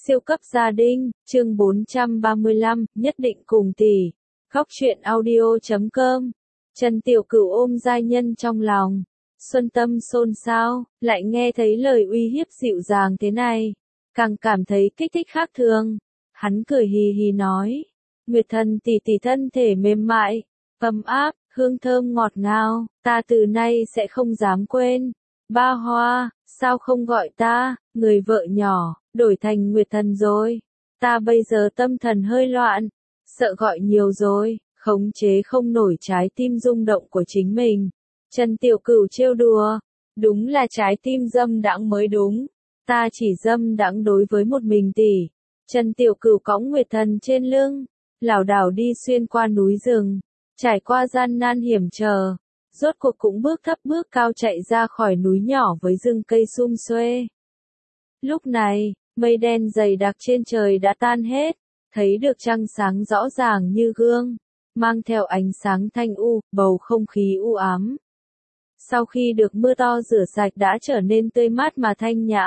Siêu cấp gia đình, chương 435, nhất định cùng tỷ. Góc truyện audio.com. Trần Tiểu Cửu ôm giai nhân trong lòng. Xuân tâm xôn xao, lại nghe thấy lời uy hiếp dịu dàng thế này. Càng cảm thấy kích thích khác thường. Hắn cười hì hì nói. Nguyệt thần tỷ tỷ thân thể mềm mại, ấm áp, hương thơm ngọt ngào, ta từ nay sẽ không dám quên. Ba Hoa, sao không gọi ta, người vợ nhỏ, đổi thành Nguyệt thần rồi. Ta bây giờ tâm thần hơi loạn, sợ gọi nhiều rồi, khống chế không nổi trái tim rung động của chính mình. Trần Tiểu Cửu trêu đùa, đúng là trái tim dâm đãng mới đúng, ta chỉ dâm đãng đối với một mình tỷ. Trần Tiểu Cửu cõng Nguyệt thần trên lưng, lảo đảo đi xuyên qua núi rừng, trải qua gian nan hiểm trở. Rốt cuộc cũng bước thấp bước cao chạy ra khỏi núi nhỏ với rừng cây sum xuê. Lúc này, mây đen dày đặc trên trời đã tan hết, thấy được trăng sáng rõ ràng như gương, mang theo ánh sáng thanh u, bầu không khí u ám. Sau khi được mưa to rửa sạch đã trở nên tươi mát mà thanh nhã.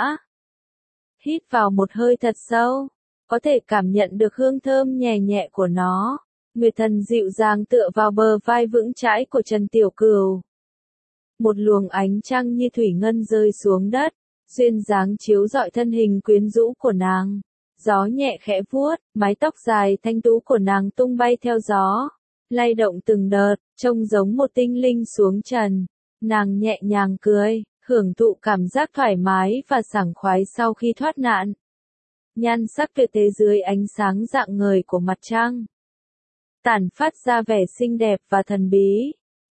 Hít vào một hơi thật sâu, có thể cảm nhận được hương thơm nhẹ nhẹ của nó. Nguyệt thần dịu dàng tựa vào bờ vai vững chãi của Trần Tiểu Cửu. Một luồng ánh trăng như thủy ngân rơi xuống đất, duyên dáng chiếu rọi thân hình quyến rũ của nàng. Gió nhẹ khẽ vuốt, mái tóc dài thanh tú của nàng tung bay theo gió, lay động từng đợt, trông giống một tinh linh xuống trần. Nàng nhẹ nhàng cười, hưởng thụ cảm giác thoải mái và sảng khoái sau khi thoát nạn. Nhan sắc tuyệt thế dưới ánh sáng rạng ngời của mặt trăng, tản phát ra vẻ xinh đẹp và thần bí.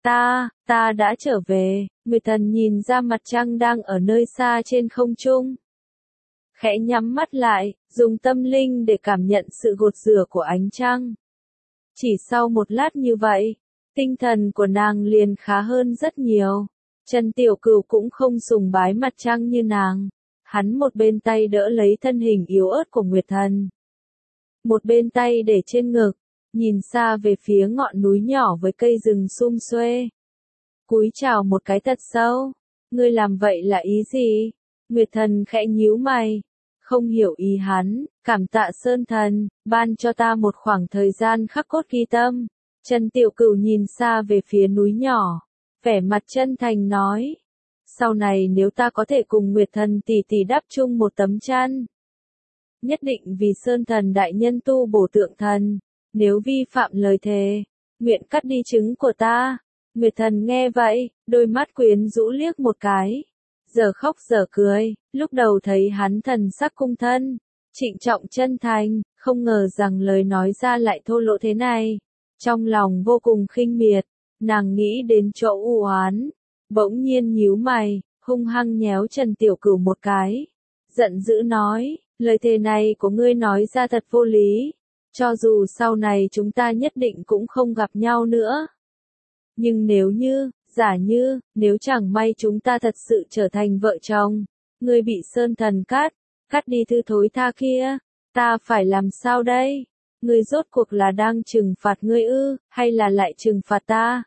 Ta đã trở về. Nguyệt thần nhìn ra mặt trăng đang ở nơi xa trên không trung. Khẽ nhắm mắt lại, dùng tâm linh để cảm nhận sự gột rửa của ánh trăng. Chỉ sau một lát như vậy, tinh thần của nàng liền khá hơn rất nhiều. Trần Tiểu Cửu cũng không sùng bái mặt trăng như nàng. Hắn một bên tay đỡ lấy thân hình yếu ớt của Nguyệt thần, một bên tay để trên ngực, nhìn xa về phía ngọn núi nhỏ với cây rừng sum xuê. Cúi chào một cái thật sâu. Ngươi làm vậy là ý gì? Nguyệt thần khẽ nhíu mày, không hiểu ý hắn. Cảm tạ Sơn thần, ban cho ta một khoảng thời gian khắc cốt ghi tâm. Trần Tiểu Cửu nhìn xa về phía núi nhỏ, vẻ mặt chân thành nói. Sau này nếu ta có thể cùng Nguyệt thần tỷ tỷ đắp chung một tấm chăn, nhất định vì Sơn thần đại nhân tu bổ tượng thần. Nếu vi phạm lời thề, nguyện cắt đi trứng của ta. Nguyệt thần nghe vậy, đôi mắt quyến rũ liếc một cái. Giờ khóc giờ cười, lúc đầu thấy hắn thần sắc cung thân, trịnh trọng chân thành, không ngờ rằng lời nói ra lại thô lỗ thế này. Trong lòng vô cùng khinh miệt, nàng nghĩ đến chỗ u oán, bỗng nhiên nhíu mày, hung hăng nhéo Trần Tiểu Cửu một cái. Giận dữ nói, lời thề này của ngươi nói ra thật vô lý. Cho dù sau này chúng ta nhất định cũng không gặp nhau nữa. Nhưng nếu như, giả như, nếu chẳng may chúng ta thật sự trở thành vợ chồng, ngươi bị Sơn thần cắt đi thứ thối tha kia, ta phải làm sao đây? Ngươi rốt cuộc là đang trừng phạt ngươi ư, hay là lại trừng phạt ta?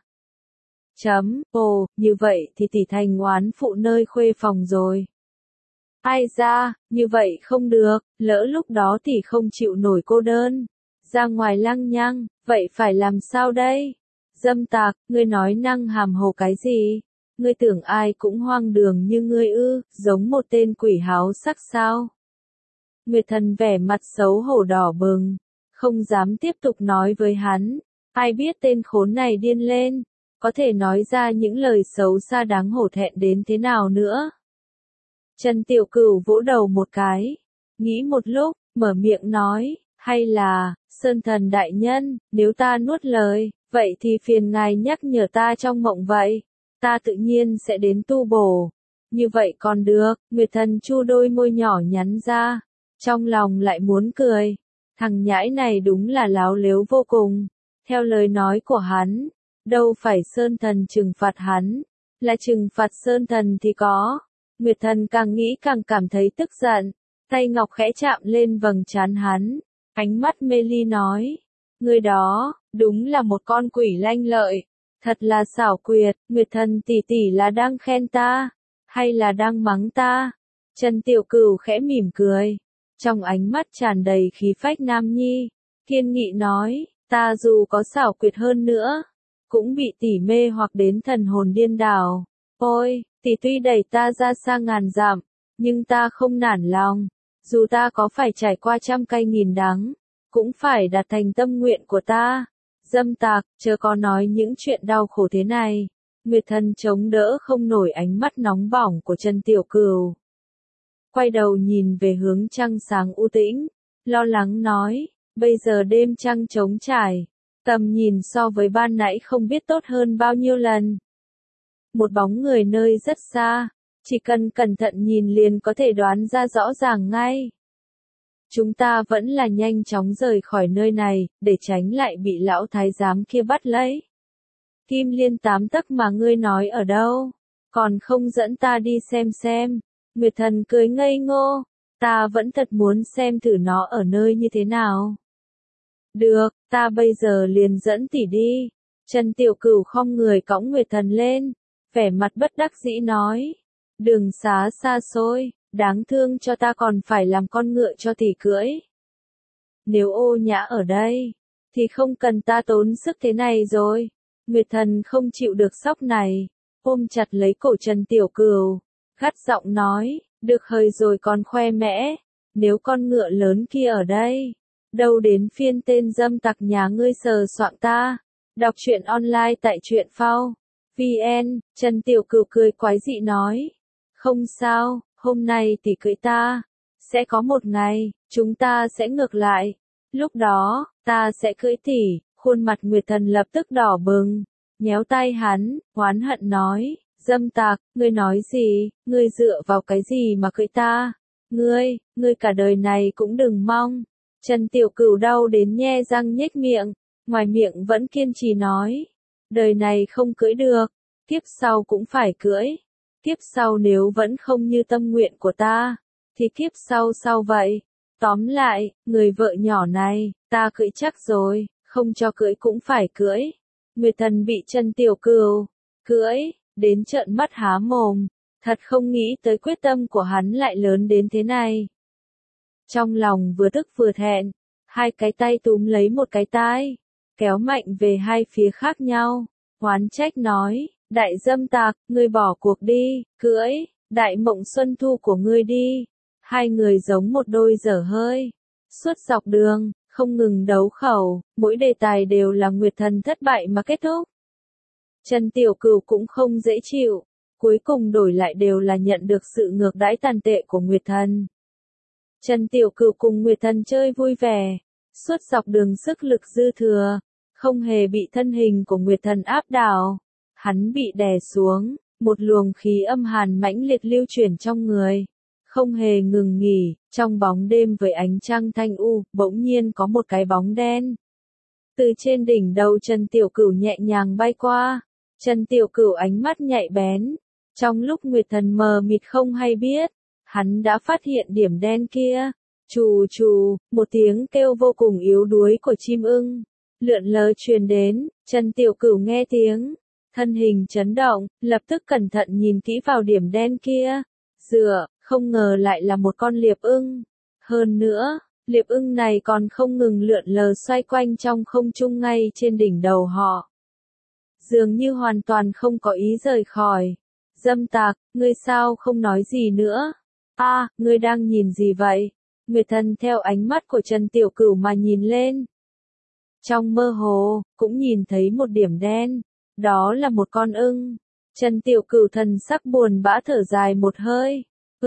Ồ, như vậy thì tỷ thành oán phụ nơi khuê phòng rồi. Ai ra, như vậy không được, lỡ lúc đó tỷ không chịu nổi cô đơn, ra ngoài lăng nhăng, vậy phải làm sao đây? Dâm tặc, ngươi nói năng hàm hồ cái gì? Ngươi tưởng ai cũng hoang đường như ngươi ư, giống một tên quỷ háo sắc sao? Nguyệt thần vẻ mặt xấu hổ đỏ bừng, không dám tiếp tục nói với hắn. Ai biết tên khốn này điên lên, có thể nói ra những lời xấu xa đáng hổ thẹn đến thế nào nữa? Trần Tiểu Cửu vỗ đầu một cái, nghĩ một lúc, mở miệng nói, hay là, Sơn thần đại nhân, nếu ta nuốt lời, vậy thì phiền ngài nhắc nhở ta trong mộng vậy, ta tự nhiên sẽ đến tu bổ. Như vậy còn được. Nguyệt thần chu đôi môi nhỏ nhắn ra, trong lòng lại muốn cười. Thằng nhãi này đúng là láo lếu vô cùng. Theo lời nói của hắn, đâu phải Sơn thần trừng phạt hắn, là trừng phạt Sơn thần thì có. Nguyệt thần càng nghĩ càng cảm thấy tức giận, tay ngọc khẽ chạm lên vầng trán hắn, ánh mắt mê ly nói, người đó, đúng là một con quỷ lanh lợi, thật là xảo quyệt. Nguyệt thần tỷ tỷ là đang khen ta, hay là đang mắng ta? Trần Tiểu Cửu khẽ mỉm cười, trong ánh mắt tràn đầy khí phách nam nhi, kiên nghị nói, ta dù có xảo quyệt hơn nữa, cũng bị tỷ mê hoặc đến thần hồn điên đảo. Ôi, tỷ tuy đẩy ta ra xa ngàn dặm, nhưng ta không nản lòng, dù ta có phải trải qua trăm cay nghìn đắng, cũng phải đạt thành tâm nguyện của ta. Dâm tặc, chớ có nói những chuyện đau khổ thế này. Nguyệt Thần chống đỡ không nổi ánh mắt nóng bỏng của Trần Tiểu Cửu. Quay đầu nhìn về hướng trăng sáng u tĩnh, lo lắng nói, bây giờ đêm trăng trống trải, tầm nhìn so với ban nãy không biết tốt hơn bao nhiêu lần. Một bóng người nơi rất xa, chỉ cần cẩn thận nhìn liền có thể đoán ra rõ ràng ngay. Chúng ta vẫn là nhanh chóng rời khỏi nơi này, để tránh lại bị lão thái giám kia bắt lấy. Kim Liên 8 tấc mà ngươi nói ở đâu? Còn không dẫn ta đi xem. Nguyệt Thần cười ngây ngô, ta vẫn thật muốn xem thử nó ở nơi như thế nào. Được, ta bây giờ liền dẫn tỷ đi. Trần Tiểu Cửu khom người cõng Nguyệt Thần lên, vẻ mặt bất đắc dĩ nói. Đường xá xa xôi, đáng thương cho ta còn phải làm con ngựa cho tỷ cưỡi. Nếu Ô Nhã ở đây, thì không cần ta tốn sức thế này rồi. Nguyệt Thần không chịu được sóc này, ôm chặt lấy cổ Trần Tiểu Cửu, gắt giọng nói, được hời rồi còn khoe mẽ, nếu con ngựa lớn kia ở đây, đâu đến phiên tên dâm tặc nhà ngươi sờ soạng ta. Đọc truyện online tại truyện phao VN. Trần Tiểu Cửu cười quái dị nói, không sao, hôm nay tỷ cưỡi ta, sẽ có một ngày, chúng ta sẽ ngược lại, lúc đó, ta sẽ cưỡi tỷ. Khuôn mặt Nguyệt Thần lập tức đỏ bừng, nhéo tay hắn, oán hận nói, dâm tặc, ngươi nói gì, ngươi dựa vào cái gì mà cưỡi ta, ngươi cả đời này cũng đừng mong. Trần Tiểu Cửu đau đến nhe răng nhếch miệng, ngoài miệng vẫn kiên trì nói, đời này không cưỡi được, kiếp sau cũng phải cưỡi, kiếp sau nếu vẫn không như tâm nguyện của ta, thì kiếp sau vậy. Tóm lại, người vợ nhỏ này, ta cưỡi chắc rồi, không cho cưỡi cũng phải cưỡi. Nguyệt Thần bị Trần Tiểu Cửu cưỡi đến trợn mắt há mồm, thật không nghĩ tới quyết tâm của hắn lại lớn đến thế này. Trong lòng vừa tức vừa thẹn, hai cái tay túm lấy một cái tai, kéo mạnh về hai phía khác nhau, oán trách nói, đại dâm tặc, ngươi bỏ cuộc đi, cưỡi, đại mộng xuân thu của ngươi đi. Hai người giống một đôi dở hơi, suốt dọc đường, không ngừng đấu khẩu, mỗi đề tài đều là Nguyệt Thần thất bại mà kết thúc. Trần Tiểu Cửu cũng không dễ chịu, cuối cùng đổi lại đều là nhận được sự ngược đãi tàn tệ của Nguyệt Thần. Trần Tiểu Cửu cùng Nguyệt Thần chơi vui vẻ, suốt dọc đường sức lực dư thừa, không hề bị thân hình của Nguyệt Thần áp đảo. Hắn bị đè xuống, một luồng khí âm hàn mãnh liệt lưu chuyển trong người, không hề ngừng nghỉ. Trong bóng đêm với ánh trăng thanh u, bỗng nhiên có một cái bóng đen từ trên đỉnh đầu Trần Tiểu Cửu nhẹ nhàng bay qua. Trần Tiểu Cửu ánh mắt nhạy bén, trong lúc Nguyệt Thần mờ mịt không hay biết, hắn đã phát hiện điểm đen kia. Chù chù, một tiếng kêu vô cùng yếu đuối của chim ưng lượn lờ truyền đến. Trần Tiểu Cửu nghe tiếng, thân hình chấn động, lập tức cẩn thận nhìn kỹ vào điểm đen kia. Không ngờ lại là một con liệp ưng. Hơn nữa, liệp ưng này còn không ngừng lượn lờ xoay quanh trong không trung ngay trên đỉnh đầu họ. Dường như hoàn toàn không có ý rời khỏi. Dâm tặc, ngươi sao không nói gì nữa? Ngươi đang nhìn gì vậy? Nguyệt Thần theo ánh mắt của Trần Tiểu Cửu mà nhìn lên. Trong mơ hồ, cũng nhìn thấy một điểm đen. Đó là một con ưng. Trần Tiểu Cửu thần sắc buồn bã thở dài một hơi.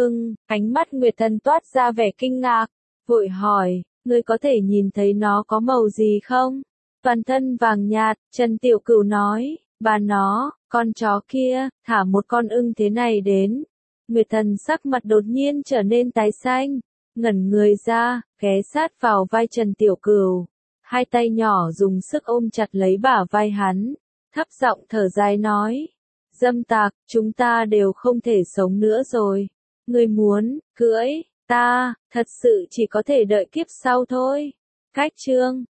Ánh mắt Nguyệt Thần toát ra vẻ kinh ngạc, vội hỏi, ngươi có thể nhìn thấy nó có màu gì không? Toàn thân vàng nhạt. Trần Tiểu Cửu nói, bà nó, con chó kia, thả một con ưng thế này đến. Nguyệt Thần sắc mặt đột nhiên trở nên tái xanh, ngẩn người ra, ghé sát vào vai Trần Tiểu Cửu, hai tay nhỏ dùng sức ôm chặt lấy bả vai hắn, thấp giọng thở dài nói, dâm tặc, chúng ta đều không thể sống nữa rồi. Ngươi muốn cưỡi ta, thật sự chỉ có thể đợi kiếp sau thôi. Cách chương